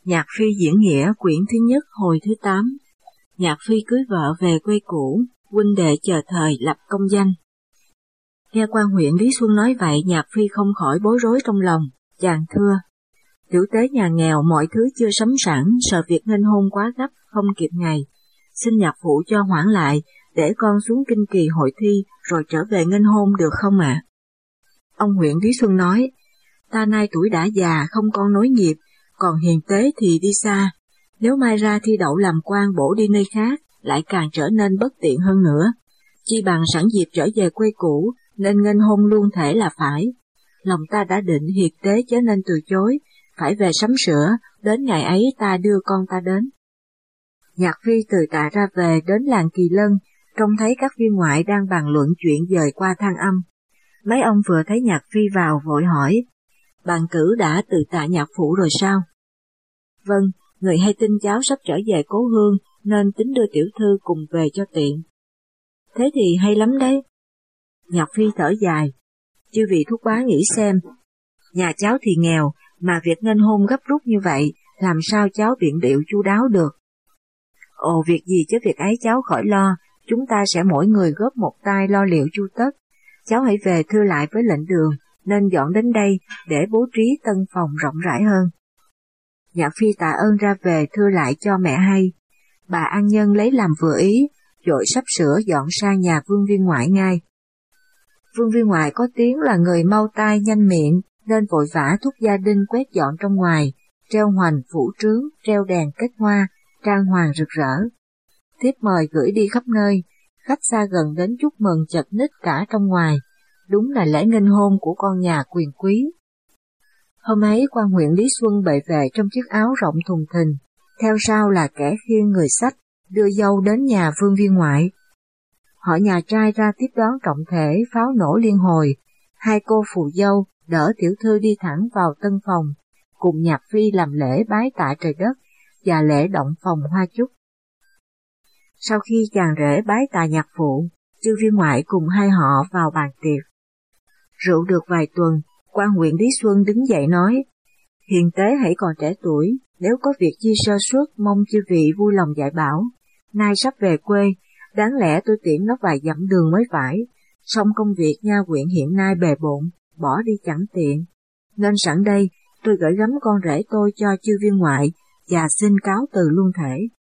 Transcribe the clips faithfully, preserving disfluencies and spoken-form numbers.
Nhạc Phi diễn nghĩa quyển thứ nhất hồi thứ tám. Nhạc Phi cưới vợ về quê cũ, huynh đệ chờ thời lập công danh. Nghe quan huyện Lý Xuân nói vậy, Nhạc Phi không khỏi bối rối trong lòng, chàng thưa: Tiểu tế nhà nghèo mọi thứ chưa sắm sẵn, sợ việc nghênh hôn quá gấp, không kịp ngày. Xin nhạc phụ cho hoãn lại, để con xuống kinh kỳ hội thi, rồi trở về nghênh hôn được không ạ? À? Ông huyện Lý Xuân nói: Ta nay tuổi đã già, không con nối nghiệp, còn hiền tế thì đi xa. Nếu mai ra thi đậu làm quan bổ đi nơi khác, lại càng trở nên bất tiện hơn nữa. Chi bằng sẵn dịp trở về quê cũ, nên nghênh hôn luôn thể là phải. Lòng ta đã định hiệt tế chớ nên từ chối, phải về sắm sửa, đến ngày ấy ta đưa con ta đến. Nhạc Phi từ Tạ ra về đến làng Kỳ Lân, trông thấy các viên ngoại đang bàn luận chuyện dời qua Thang Âm. Mấy ông vừa thấy Nhạc Phi vào vội hỏi: Bàn cử đã từ tạ nhạc phụ rồi sao? Vâng, người hay tin cháu sắp trở về cố hương, nên tính đưa tiểu thư cùng về cho tiện. Thế thì hay lắm đấy. Nhạc Phi thở dài: Chư vị thúc bá nghĩ xem, nhà cháu thì nghèo, mà việc nghênh hôn gấp rút như vậy, làm sao cháu biện điệu chu đáo được? Ồ, việc gì chứ việc ấy cháu khỏi lo, chúng ta sẽ mỗi người góp một tay lo liệu chu tất. Cháu hãy về thưa lại với lệnh đường, nên dọn đến đây để bố trí tân phòng rộng rãi hơn. Nhạc Phi tạ ơn ra về thưa lại cho mẹ hay. Bà An Nhân lấy làm vừa ý, vội sắp sửa dọn sang nhà Vương Viên Ngoại ngay. Vương Viên Ngoại có tiếng là người mau tay nhanh miệng, nên vội vã thúc gia đình quét dọn trong ngoài, treo hoành phủ trướng, treo đèn kết hoa, trang hoàng rực rỡ. Thiếp mời gửi đi khắp nơi, khách xa gần đến chúc mừng chật ních cả trong ngoài. Đúng là lễ nghênh hôn của con nhà quyền quý. Hôm ấy quan huyện Lý Xuân bệ về trong chiếc áo rộng thùng thình, theo sau là kẻ khiêng người xách, đưa dâu đến nhà Vương Viên Ngoại. Họ nhà trai ra tiếp đón trọng thể, pháo nổ liên hồi, hai cô phù dâu đỡ tiểu thư đi thẳng vào tân phòng, cùng Nhạc Phi làm lễ bái tạ trời đất và lễ động phòng hoa chúc. Sau khi chàng rể bái tạ nhạc phụ, chư viên ngoại cùng hai họ vào bàn tiệc. Rượu được vài tuần, quan huyện Lý Xuân đứng dậy nói: Hiền tế hãy còn trẻ tuổi, nếu có việc chi sơ suất mong chư vị vui lòng dạy bảo. Nay sắp về quê, đáng lẽ tôi tiễn nó vài dặm đường mới phải, song công việc nha huyện hiện nay bề bộn, bỏ đi chẳng tiện. Nên sẵn đây, tôi gửi gắm con rể tôi cho chư viên ngoại, và xin cáo từ luôn thể.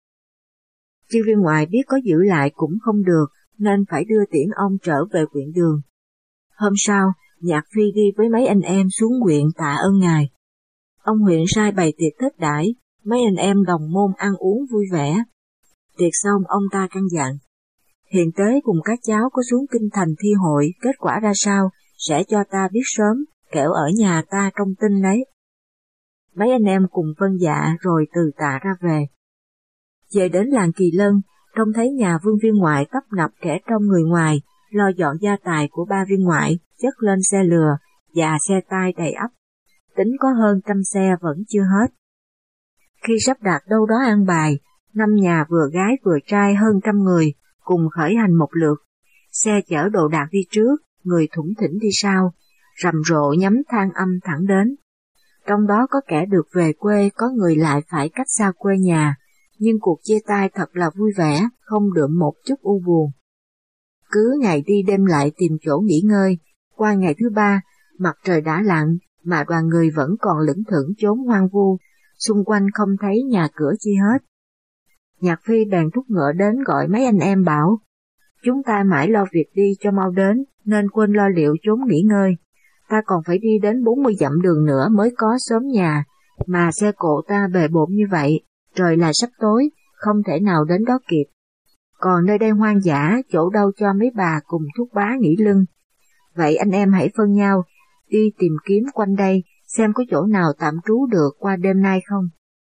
Chư viên ngoại biết có giữ lại cũng không được, nên phải đưa tiễn ông trở về huyện đường. Hôm sau, Nhạc Phi đi với mấy anh em xuống huyện tạ ơn ngài. Ông huyện sai bày tiệc thết đãi, mấy anh em đồng môn ăn uống vui vẻ. Tiệc xong ông ta căn dặn: Hiền tế cùng các cháu có xuống kinh thành thi hội, kết quả ra sao, sẽ cho ta biết sớm, kẻo ở nhà ta trong tin lấy. Mấy anh em cùng vâng dạ rồi từ tạ ra về. Về đến làng Kỳ Lân, trông thấy nhà Vương Viên Ngoại tấp nập kẻ trong người ngoài, lo dọn gia tài của ba viên ngoại, chất lên xe lừa và xe tay đầy ắp. Tính có hơn trăm xe vẫn chưa hết. Khi sắp đặt đâu đó an bài, năm nhà vừa gái vừa trai hơn trăm người, cùng khởi hành một lượt. Xe chở đồ đạc đi trước, người thủng thỉnh đi sau, rầm rộ nhắm Thang Âm thẳng đến. Trong đó có kẻ được về quê, có người lại phải cách xa quê nhà, nhưng cuộc chia tay thật là vui vẻ, không đượm một chút u buồn. Cứ ngày đi đêm lại tìm chỗ nghỉ ngơi, qua ngày thứ ba, mặt trời đã lặn, mà đoàn người vẫn còn lững thững chốn hoang vu, xung quanh không thấy nhà cửa chi hết. Nhạc Phi bèn thúc ngựa đến gọi mấy anh em bảo: Chúng ta mãi lo việc đi cho mau đến, nên quên lo liệu chốn nghỉ ngơi. Ta còn phải đi đến bốn mươi dặm đường nữa mới có xóm nhà, mà xe cộ ta bề bộn như vậy, trời là sắp tối, không thể nào đến đó kịp. Còn nơi đây hoang dã, chỗ đâu cho mấy bà cùng thúc bá nghỉ lưng. Vậy anh em hãy phân nhau, đi tìm kiếm quanh đây, xem có chỗ nào tạm trú được qua đêm nay không.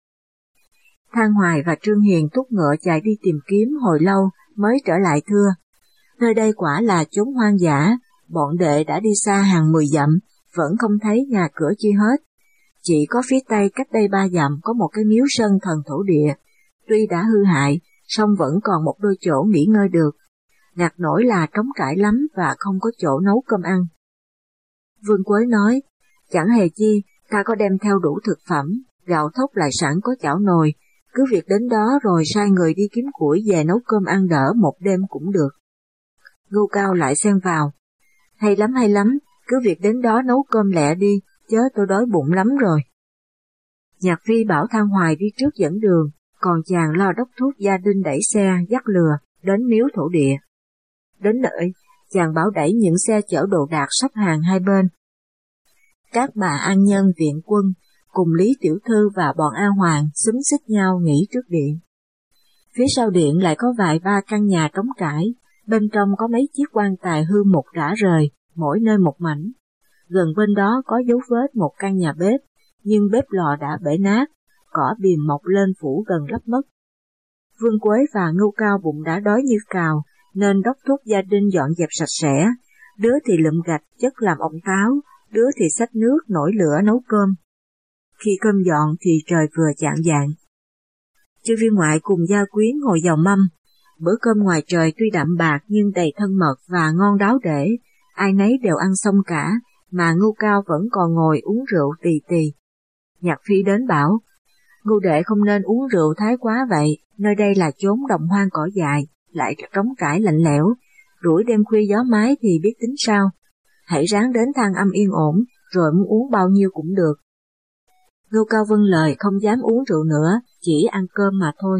Thang Hoài và Trương Hiền thúc ngựa chạy đi tìm kiếm hồi lâu mới trở lại thưa: Nơi đây quả là chốn hoang dã, bọn đệ đã đi xa hàng mười dặm, vẫn không thấy nhà cửa chi hết. Chỉ có phía tây cách đây ba dặm có một cái miếu sân thần thổ địa, tuy đã hư hại, song vẫn còn một đôi chỗ nghỉ ngơi được. Ngặt nổi là trống trải lắm và không có chỗ nấu cơm ăn. Vương Quế nói: Chẳng hề chi, ta có đem theo đủ thực phẩm, gạo thóc lại sẵn có chảo nồi, cứ việc đến đó rồi sai người đi kiếm củi về nấu cơm ăn đỡ một đêm cũng được. Ngưu Cao lại xen vào, hay lắm hay lắm, cứ việc đến đó nấu cơm lẹ đi, chớ tôi đói bụng lắm rồi. Nhạc Phi bảo Thang Hoài đi trước dẫn đường, còn chàng lo đốc thúc gia đình đẩy xe dắt lừa đến miếu thổ địa. Đến nơi, chàng bảo đẩy những xe chở đồ đạc sắp hàng hai bên. Các bà an nhân viện quân cùng Lý Tiểu Thư và bọn A Hoàng xúm xích nhau nghỉ trước điện. Phía sau điện lại có vài ba căn nhà trống trải, bên trong có mấy chiếc quan tài hư mục rã rời, mỗi nơi một mảnh. Gần bên đó có dấu vết một căn nhà bếp, nhưng bếp lò đã bể nát, cỏ bìm mọc lên phủ gần lấp mất. Vương Quế và Ngưu Cao bụng đã đói như cào, nên đốc thúc gia đình dọn dẹp sạch sẽ, đứa thì lượm gạch chất làm ống táo, đứa thì xách nước nổi lửa nấu cơm. Khi cơm dọn thì trời vừa chạng vạng. Chư viên ngoại cùng gia quyến ngồi vào mâm. Bữa cơm ngoài trời tuy đậm bạc nhưng đầy thân mật và ngon đáo để, ai nấy đều ăn xong cả, mà Ngưu Cao vẫn còn ngồi uống rượu tì tì. Nhạc Phi đến bảo, Ngưu đệ không nên uống rượu thái quá vậy, nơi đây là chốn đồng hoang cỏ dại, lại trống trải lạnh lẽo, rủi đêm khuya gió mái thì biết tính sao. Hãy ráng đến Thang Âm yên ổn, rồi muốn uống bao nhiêu cũng được. Ngưu Cao vâng lời không dám uống rượu nữa, chỉ ăn cơm mà thôi.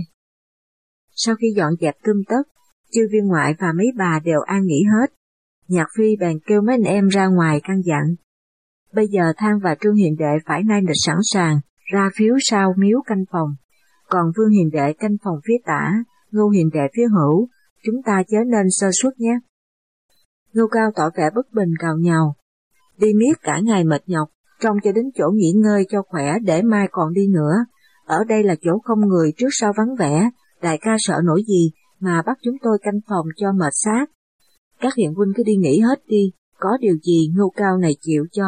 Sau khi dọn dẹp tươm tất, chư viên ngoại và mấy bà đều an nghỉ hết. Nhạc Phi bèn kêu mấy anh em ra ngoài căn dặn. Bây giờ Thang và Trương Hiền Đệ phải nay lịch sẵn sàng, ra phiếu sau miếu canh phòng. Còn Vương Hiền Đệ canh phòng phía tả, Ngưu Hiền Đệ phía hữu, chúng ta chớ nên sơ suất nhé. Ngưu Cao tỏ vẻ bất bình cào nhào. Đi miết cả ngày mệt nhọc, trông cho đến chỗ nghỉ ngơi cho khỏe để mai còn đi nữa. Ở đây là chỗ không người trước sau vắng vẻ, đại ca sợ nổi gì mà bắt chúng tôi canh phòng cho mệt xác. Các hiện huynh cứ đi nghỉ hết đi, có điều gì Ngưu Cao này chịu cho.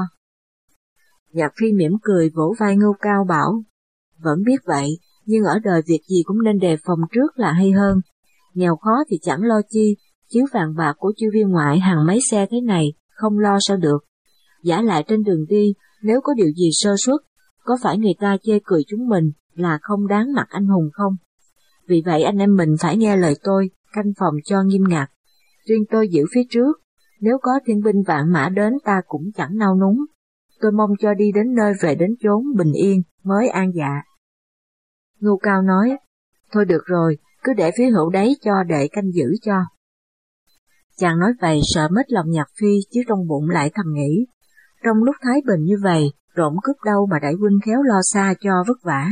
Nhạc Phi mỉm cười vỗ vai Ngưu Cao bảo, vẫn biết vậy, nhưng ở đời việc gì cũng nên đề phòng trước là hay hơn. Nghèo khó thì chẳng lo chi, chiếu vàng bạc của chư viên ngoại hàng mấy xe thế này, không lo sao được. Giả lại trên đường đi, nếu có điều gì sơ suất, có phải người ta chê cười chúng mình là không đáng mặt anh hùng không? Vì vậy anh em mình phải nghe lời tôi, canh phòng cho nghiêm ngặt. Riêng tôi giữ phía trước, nếu có thiên binh vạn mã đến ta cũng chẳng nao núng. Tôi mong cho đi đến nơi về đến chốn bình yên mới an dạ. Ngưu Cao nói, thôi được rồi, cứ để phía hữu đấy cho đệ canh giữ cho. Chàng nói vậy sợ mất lòng Nhạc Phi chứ trong bụng lại thầm nghĩ, trong lúc thái bình như vậy, rộn cướp đâu mà đại huynh khéo lo xa cho vất vả.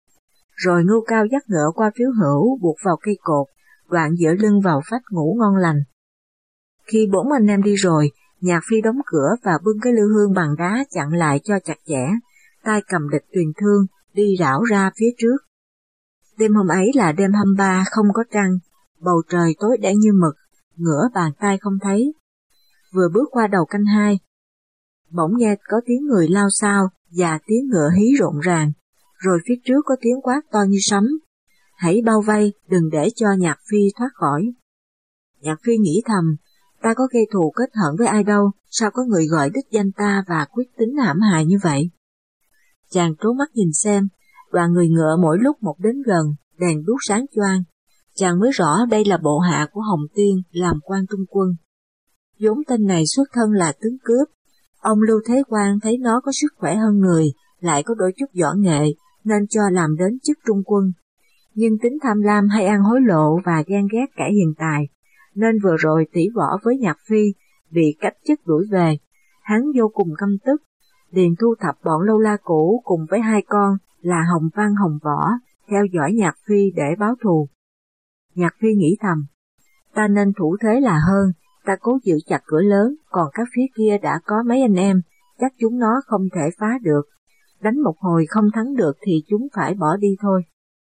Rồi Ngưu Cao dắt ngựa qua phiếu hữu buộc vào cây cột, đoạn dựa lưng vào phách ngủ ngon lành. Khi bốn anh em đi rồi, Nhạc Phi đóng cửa và bưng cái lư hương bằng đá chặn lại cho chặt chẽ, tay cầm địch tuyền thương, đi rảo ra phía trước. Đêm hôm ấy là đêm hăm ba không có trăng, bầu trời tối đen như mực, ngửa bàn tay không thấy. Vừa bước qua đầu canh hai, bỗng nghe có tiếng người lao xao và tiếng ngựa hí rộn ràng, rồi phía trước có tiếng quát to như sấm. Hãy bao vây, đừng để cho Nhạc Phi thoát khỏi. Nhạc Phi nghĩ thầm, ta có gây thù kết hận với ai đâu, sao có người gọi đích danh ta và quyết tính hãm hại như vậy? Chàng trố mắt nhìn xem, đoàn người ngựa mỗi lúc một đến gần, đèn đuốc sáng choang. Chàng mới rõ đây là bộ hạ của Hồng Tiên làm quan trung quân. Vốn tên này xuất thân là tướng cướp. Ông Lưu Thế Quang thấy nó có sức khỏe hơn người, lại có đôi chút võ nghệ, nên cho làm đến chức trung quân. Nhưng tính tham lam hay ăn hối lộ và ghen ghét kẻ hiền tài, nên vừa rồi tỉ võ với Nhạc Phi, bị cách chức đuổi về. Hắn vô cùng căm tức, liền thu thập bọn lâu la cũ cùng với hai con là Hồng Văn Hồng Võ, theo dõi Nhạc Phi để báo thù. Nhạc Phi nghĩ thầm, ta nên thủ thế là hơn, ta cố giữ chặt cửa lớn, còn các phía kia đã có mấy anh em, chắc chúng nó không thể phá được. Đánh một hồi không thắng được thì chúng phải bỏ đi thôi.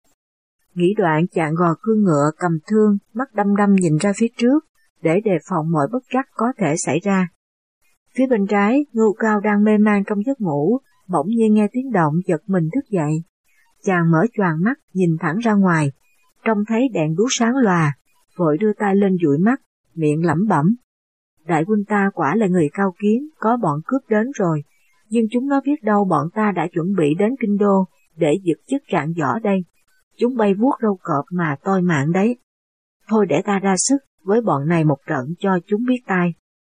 Nghĩ đoạn chàng gò cương ngựa cầm thương, mắt đăm đăm nhìn ra phía trước, để đề phòng mọi bất trắc có thể xảy ra. Phía bên trái, Ngưu Cao đang mê man trong giấc ngủ, bỗng nhiên nghe tiếng động giật mình thức dậy. Chàng mở choàng mắt nhìn thẳng ra ngoài, trông thấy đèn đuốc sáng lòa, vội đưa tay lên dụi mắt, miệng lẩm bẩm. Đại huynh ta quả là người cao kiến, có bọn cướp đến rồi, nhưng chúng nó biết đâu bọn ta đã chuẩn bị đến kinh đô, để giật chức rạng võ đây. Chúng bay vuốt râu cọp mà toi mạng đấy. Thôi để ta ra sức với bọn này một trận cho chúng biết tay.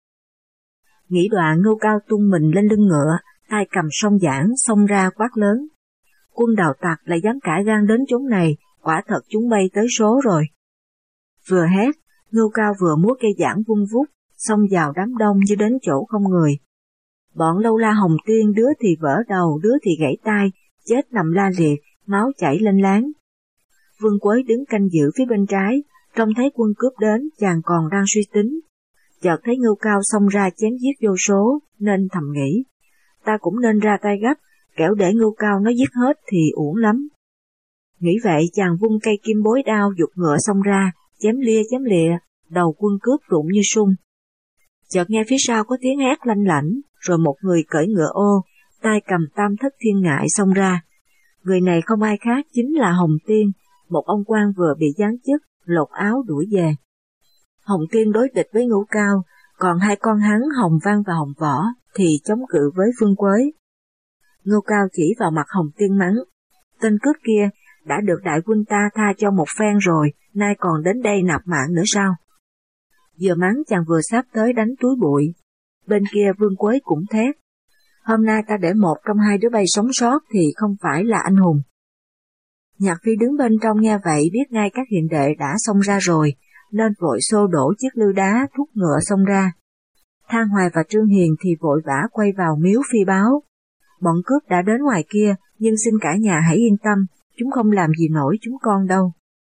Nghĩ đoạn Ngưu Cao tung mình lên lưng ngựa, tay cầm song giảng xông ra quát lớn. Quân Đào Tặc lại dám cả gan đến chốn này, quả thật chúng bay tới số rồi. Vừa hét, Ngưu Cao vừa múa cây giảng vung vút, xông vào đám đông như đến chỗ không người. Bọn Lâu La Hồng Tiên đứa thì vỡ đầu, đứa thì gãy tay, chết nằm la liệt, máu chảy lên láng. Vương Quới đứng canh giữ phía bên trái, trông thấy quân cướp đến, chàng còn đang suy tính. Chợt thấy Ngưu Cao xông ra chém giết vô số, nên thầm nghĩ, ta cũng nên ra tay gấp, kẻo để Ngưu Cao nó giết hết thì uổng lắm. Nghĩ vậy chàng vung cây kim bối đao giục ngựa xông ra, chém lia chém lịa, đầu quân cướp rụng như sung. Chợt nghe phía sau có tiếng hét lanh lảnh, rồi một người cởi ngựa ô, tay cầm tam thất thiên ngại xông ra. Người này không ai khác chính là Hồng Tiên, một ông quan vừa bị giáng chức, lột áo đuổi về. Hồng Tiên đối địch với Ngưu Cao, còn hai con hắn Hồng Văn và Hồng Võ thì chống cự với Vương Quới. Ngưu Cao chỉ vào mặt Hồng Tiên mắng, tên cướp kia đã được đại huynh ta tha cho một phen rồi, nay còn đến đây nạp mạng nữa sao? Vừa mắng chàng vừa sắp tới đánh túi bụi. Bên kia Vương Quới cũng thét, hôm nay ta để một trong hai đứa bay sống sót thì không phải là anh hùng. Nhạc Phi đứng bên trong nghe vậy biết ngay các hiền đệ đã xông ra rồi, nên vội xô đổ chiếc lư đá thúc ngựa xông ra. Thang Hoài và Trương Hiền thì vội vã quay vào miếu phi báo. Bọn cướp đã đến ngoài kia, nhưng xin cả nhà hãy yên tâm, chúng không làm gì nổi chúng con đâu.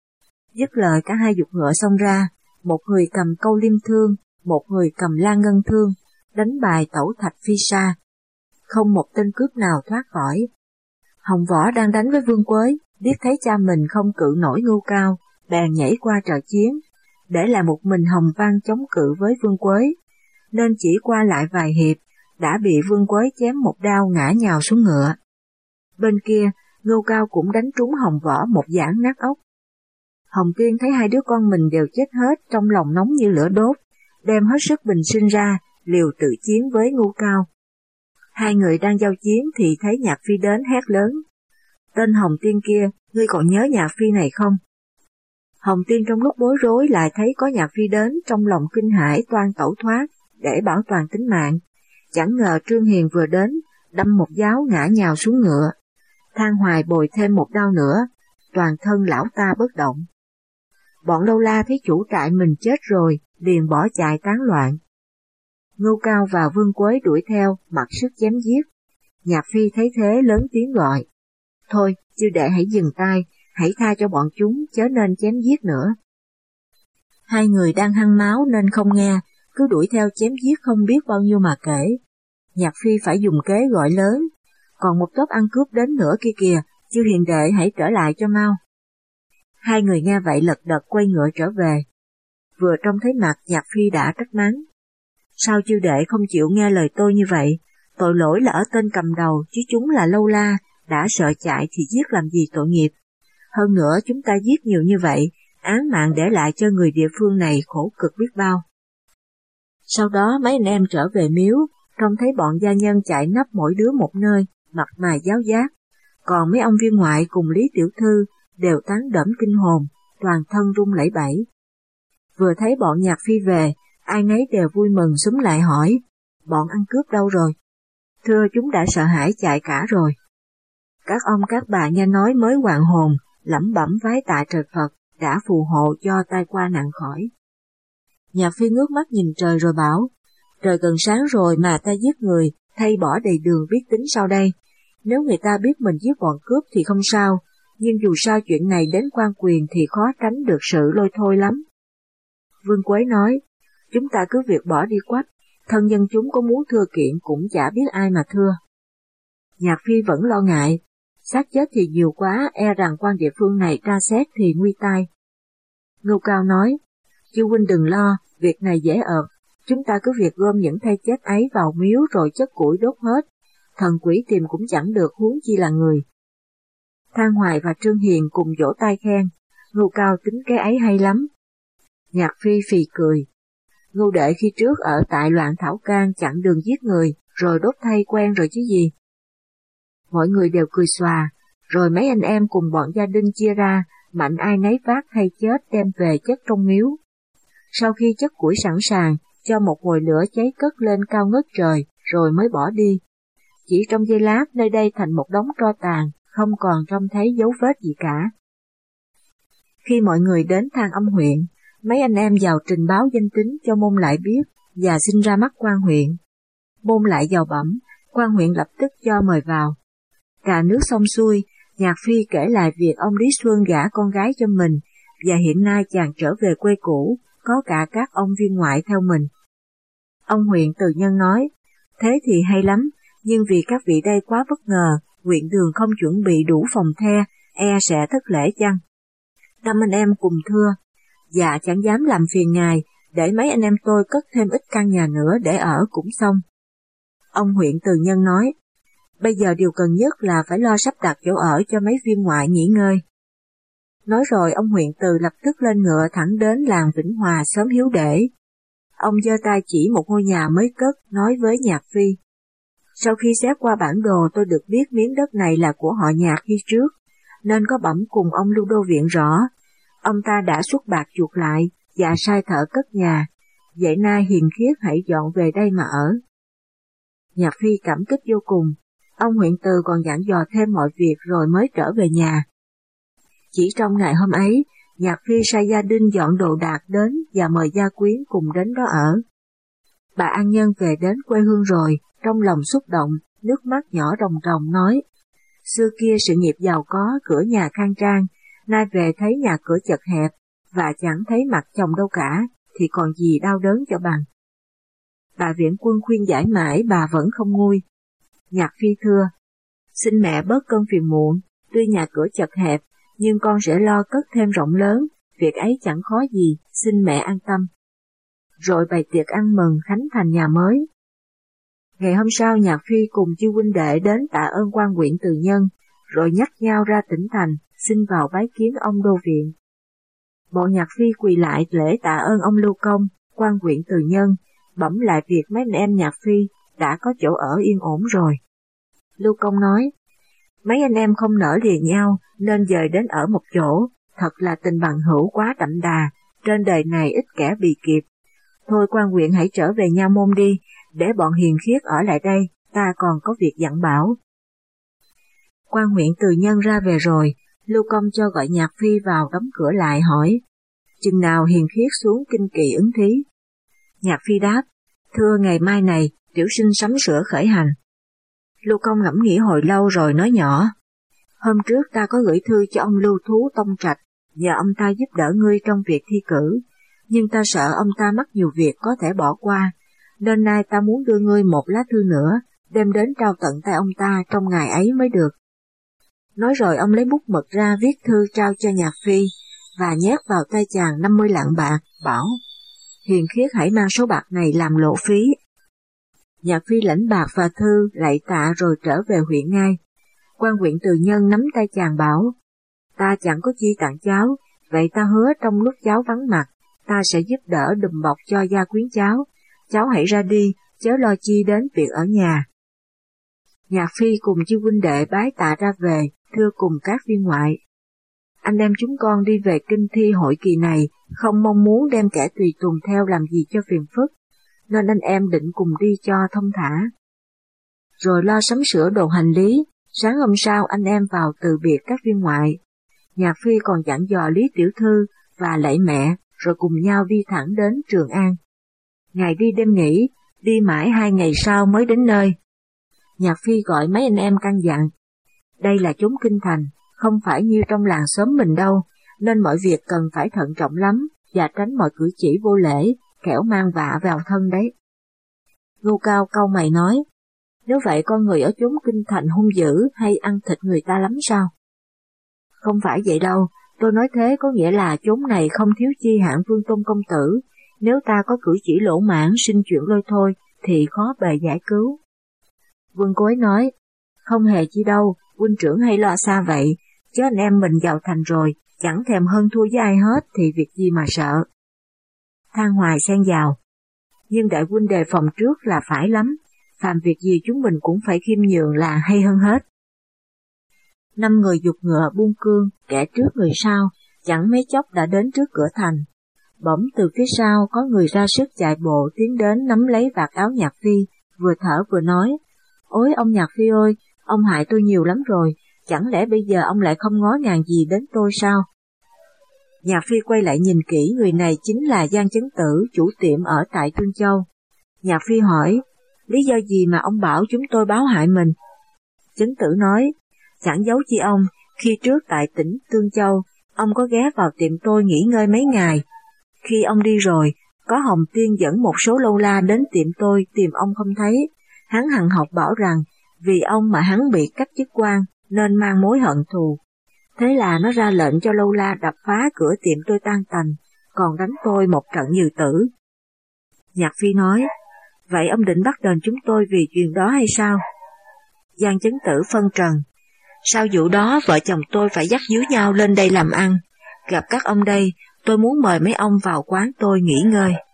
Dứt lời cả hai giục ngựa xông ra, một người cầm câu liêm thương, một người cầm lan ngân thương, đánh bài tẩu thạch phi sa. Không một tên cướp nào thoát khỏi. Hồng Võ đang đánh với Vương Quới, biết thấy cha mình không cự nổi Ngưu Cao, bèn nhảy qua trợ chiến, để lại một mình Hồng Văn chống cự với Vương Quới, nên chỉ qua lại vài hiệp, đã bị Vương Quới chém một đao ngã nhào xuống ngựa. Bên kia, Ngưu Cao cũng đánh trúng Hồng Võ một giảng nát ốc. Hồng Tiên thấy hai đứa con mình đều chết hết, trong lòng nóng như lửa đốt, đem hết sức bình sinh ra, liều tự chiến với Ngưu Cao. Hai người đang giao chiến thì thấy Nhạc Phi đến hét lớn, tên Hồng Tiên kia, ngươi còn nhớ Nhạc Phi này không? Hồng Tiên trong lúc bối rối lại thấy có Nhạc Phi đến, trong lòng kinh hãi toan tẩu thoát, để bảo toàn tính mạng. Chẳng ngờ Trương Hiền vừa đến, đâm một giáo ngã nhào xuống ngựa. Thang Hoài bồi thêm một đao nữa, toàn thân lão ta bất động. Bọn Lâu La thấy chủ trại mình chết rồi, liền bỏ chạy tán loạn. Ngưu Cao và Vương Quới đuổi theo, mặc sức chém giết. Nhạc Phi thấy thế lớn tiếng gọi, thôi, chư đệ hãy dừng tay, hãy tha cho bọn chúng, chớ nên chém giết nữa. Hai người đang hăng máu nên không nghe, cứ đuổi theo chém giết không biết bao nhiêu mà kể. Nhạc Phi phải dùng kế gọi lớn, còn một tốp ăn cướp đến nữa kia kìa, chư hiền đệ hãy trở lại cho mau. Hai người nghe vậy lật đật quay ngựa trở về. Vừa trông thấy mặt Nhạc Phi đã trách mắng, sao chư đệ không chịu nghe lời tôi như vậy, tội lỗi là ở tên cầm đầu chứ chúng là Lâu La, đã sợ chạy thì giết làm gì tội nghiệp. Hơn nữa chúng ta giết nhiều như vậy, án mạng để lại cho người địa phương này khổ cực biết bao. Sau đó mấy anh em trở về miếu, trông thấy bọn gia nhân chạy nấp mỗi đứa một nơi, mặt mày giáo giác, còn mấy ông viên ngoại cùng Lý Tiểu Thư đều tán đẫm kinh hồn, toàn thân run lẩy bẩy. Vừa thấy bọn Nhạc Phi về, ai nấy đều vui mừng xúm lại hỏi, bọn ăn cướp đâu rồi? Thưa chúng đã sợ hãi chạy cả rồi. Các ông các bà nghe nói mới hoàn hồn, lẩm bẩm vái tạ trời Phật, đã phù hộ cho tai qua nạn khỏi. Nhạc Phi ngước mắt nhìn trời rồi bảo, trời gần sáng rồi mà ta giết người, thay bỏ đầy đường biết tính sao đây? Nếu người ta biết mình giết bọn cướp thì không sao, nhưng dù sao chuyện này đến quan quyền thì khó tránh được sự lôi thôi lắm. Vương Quới nói, chúng ta cứ việc bỏ đi quách, thân nhân chúng có muốn thưa kiện cũng chả biết ai mà thưa. Nhạc Phi vẫn lo ngại, xác chết thì nhiều quá, e rằng quan địa phương này tra xét thì nguy tai. Ngưu Cao nói, chư huynh đừng lo, việc này dễ ợt, chúng ta cứ việc gom những thây chết ấy vào miếu rồi chất củi đốt hết, thần quỷ tìm cũng chẳng được huống chi là người. Thang Hoài và Trương Hiền cùng vỗ tay khen, Ngưu Cao tính cái ấy hay lắm. Nhạc Phi phì cười, Ngưu đệ khi trước ở tại Loạn Thảo Can chặn đường giết người, rồi đốt thây quen rồi chứ gì. Mọi người đều cười xòa, rồi mấy anh em cùng bọn gia đình chia ra, mạnh ai nấy vác hay chết đem về chất trong miếu. Sau khi chất củi sẵn sàng, cho một mồi lửa cháy cất lên cao ngất trời, rồi mới bỏ đi. Chỉ trong giây lát nơi đây thành một đống tro tàn, không còn trông thấy dấu vết gì cả. Khi mọi người đến Than Âm huyện, mấy anh em vào trình báo danh tính cho Môn Lại biết và xin ra mắt quan huyện. Môn Lại vào bẩm, quan huyện lập tức cho mời vào. Cà nước xong xuôi, Nhạc Phi kể lại việc ông Lý Xuân gả con gái cho mình, và hiện nay chàng trở về quê cũ, có cả các ông viên ngoại theo mình. Ông huyện Từ Nhân nói, thế thì hay lắm, nhưng vì các vị đây quá bất ngờ, huyện đường không chuẩn bị đủ phòng the, e sẽ thất lễ chăng? Năm anh em cùng thưa, dạ chẳng dám làm phiền ngài, để mấy anh em tôi cất thêm ít căn nhà nữa để ở cũng xong. Ông huyện Từ Nhân nói, bây giờ điều cần nhất là phải lo sắp đặt chỗ ở cho mấy viên ngoại nghỉ ngơi. Nói rồi ông huyện Từ lập tức lên ngựa thẳng đến làng Vĩnh Hòa xóm Hiếu Để. Ông giơ tay chỉ một ngôi nhà mới cất, nói với Nhạc Phi. Sau khi xét qua bản đồ tôi được biết miếng đất này là của họ Nhạc khi trước, nên có bẩm cùng ông Lưu Đô Viện rõ. Ông ta đã xuất bạc chuộc lại và sai thợ cất nhà, vậy nay hiền khiết hãy dọn về đây mà ở. Nhạc Phi cảm kích vô cùng, ông huyện Từ còn dặn dò thêm mọi việc rồi mới trở về nhà. Chỉ trong ngày hôm ấy, Nhạc Phi sai gia đình dọn đồ đạc đến và mời gia quyến cùng đến đó ở. Bà An Nhân về đến quê hương rồi, trong lòng xúc động, nước mắt nhỏ ròng ròng nói, xưa kia sự nghiệp giàu có, cửa nhà khang trang, nay về thấy nhà cửa chật hẹp, và chẳng thấy mặt chồng đâu cả, thì còn gì đau đớn cho bằng. Bà Viện Quân khuyên giải mãi bà vẫn không nguôi. Nhạc Phi thưa, xin mẹ bớt cơn phiền muộn, tuy nhà cửa chật hẹp, nhưng con sẽ lo cất thêm rộng lớn, việc ấy chẳng khó gì, xin mẹ an tâm. Rồi bày tiệc ăn mừng khánh thành nhà mới. Ngày hôm sau Nhạc Phi cùng chư huynh đệ đến tạ ơn quan huyện Từ Nhân, rồi nhắc nhau ra tỉnh thành, xin vào bái kiến ông Đô Viện. Bọn Nhạc Phi quỳ lại lễ tạ ơn ông Lưu Công, quan huyện Từ Nhân, bẩm lại việc mấy anh em Nhạc Phi đã có chỗ ở yên ổn rồi. Lưu Công nói, mấy anh em không nỡ lìa nhau nên dời đến ở một chỗ, thật là tình bằng hữu quá đậm đà, trên đời này ít kẻ bị kịp. Thôi quan huyện hãy trở về Nha Môn đi, để bọn hiền khiết ở lại đây, ta còn có việc dặn bảo. Quan huyện Từ Nhân ra về rồi, Lưu Công cho gọi Nhạc Phi vào đóng cửa lại hỏi, chừng nào hiền khiết xuống kinh kỳ ứng thí? Nhạc Phi đáp, thưa ngày mai này, tiểu sinh sắm sửa khởi hành. Lưu Công ngẫm nghĩ hồi lâu rồi nói nhỏ, hôm trước ta có gửi thư cho ông Lưu Thú Tông Trạch, nhờ ông ta giúp đỡ ngươi trong việc thi cử, nhưng ta sợ ông ta mắc nhiều việc có thể bỏ qua, nên nay ta muốn đưa ngươi một lá thư nữa, đem đến trao tận tay ông ta trong ngày ấy mới được. Nói rồi ông lấy bút mực ra viết thư trao cho Nhạc Phi, và nhét vào tay chàng năm mươi lạng bạc, bảo, hiền khiết hãy mang số bạc này làm lộ phí. Nhạc Phi lãnh bạc và thư, lạy tạ rồi trở về huyện ngay. Quan huyện Từ Nhân nắm tay chàng bảo, ta chẳng có chi tặng cháu, vậy ta hứa trong lúc cháu vắng mặt, ta sẽ giúp đỡ đùm bọc cho gia quyến cháu, cháu hãy ra đi, chớ lo chi đến việc ở nhà. Nhạc Phi cùng chư huynh đệ bái tạ ra về, thưa cùng các viên ngoại. Anh em chúng con đi về kinh thi hội kỳ này, không mong muốn đem kẻ tùy tùng theo làm gì cho phiền phức, nên anh em định cùng đi cho thông thả. Rồi lo sắm sửa đồ hành lý, sáng hôm sau anh em vào từ biệt các viên ngoại. Nhạc Phi còn dặn dò Lý Tiểu Thư và lạy mẹ, rồi cùng nhau đi thẳng đến Trường An. Ngày đi đêm nghỉ, đi mãi hai ngày sau mới đến nơi. Nhạc Phi gọi mấy anh em căn dặn, đây là chốn kinh thành, không phải như trong làng xóm mình đâu, nên mọi việc cần phải thận trọng lắm, và tránh mọi cử chỉ vô lễ, kẻo mang vạ vào thân đấy. Ngô Cao cau mày nói, nếu vậy con người ở chốn kinh thành hung dữ hay ăn thịt người ta lắm sao? Không phải vậy đâu, tôi nói thế có nghĩa là chốn này không thiếu chi hạng Vương Tôn công tử, nếu ta có cử chỉ lỗ mãn sinh chuyện lôi thôi, thì khó bề giải cứu. Vương Cối nói, không hề chi đâu, huynh trưởng hay lo xa vậy, chứ anh em mình vào thành rồi, chẳng thèm hơn thua với ai hết thì việc gì mà sợ. Thang Hoài xen vào, nhưng đại huynh đề phòng trước là phải lắm, làm việc gì chúng mình cũng phải khiêm nhường là hay hơn hết. năm người giục ngựa buông cương, kẻ trước người sau, chẳng mấy chốc đã đến trước cửa thành. Bỗng từ phía sau có người ra sức chạy bộ tiến đến nắm lấy vạt áo Nhạc Phi, vừa thở vừa nói, ôi ông Nhạc Phi ơi, ông hại tôi nhiều lắm rồi, chẳng lẽ bây giờ ông lại không ngó ngàng gì đến tôi sao? Nhạc Phi quay lại nhìn kỹ, người này chính là Giang Chấn Tử, chủ tiệm ở tại Tương Châu. Nhạc Phi hỏi, lý do gì mà ông bảo chúng tôi báo hại mình? Chấn Tử nói, chẳng giấu chi ông, khi trước tại tỉnh Tương Châu, ông có ghé vào tiệm tôi nghỉ ngơi mấy ngày. Khi ông đi rồi, có Hồng Tiên dẫn một số lâu la đến tiệm tôi tìm ông không thấy. Hắn hằng học bảo rằng, vì ông mà hắn bị cách chức quan, nên mang mối hận thù. Thế là nó ra lệnh cho lâu la đập phá cửa tiệm tôi tan tành, còn đánh tôi một trận như tử. Nhạc Phi nói, vậy ông định bắt đền chúng tôi vì chuyện đó hay sao? Giang Chấn Tử phân trần, sau vụ đó vợ chồng tôi phải dắt díu nhau lên đây làm ăn. Gặp các ông đây, tôi muốn mời mấy ông vào quán tôi nghỉ ngơi.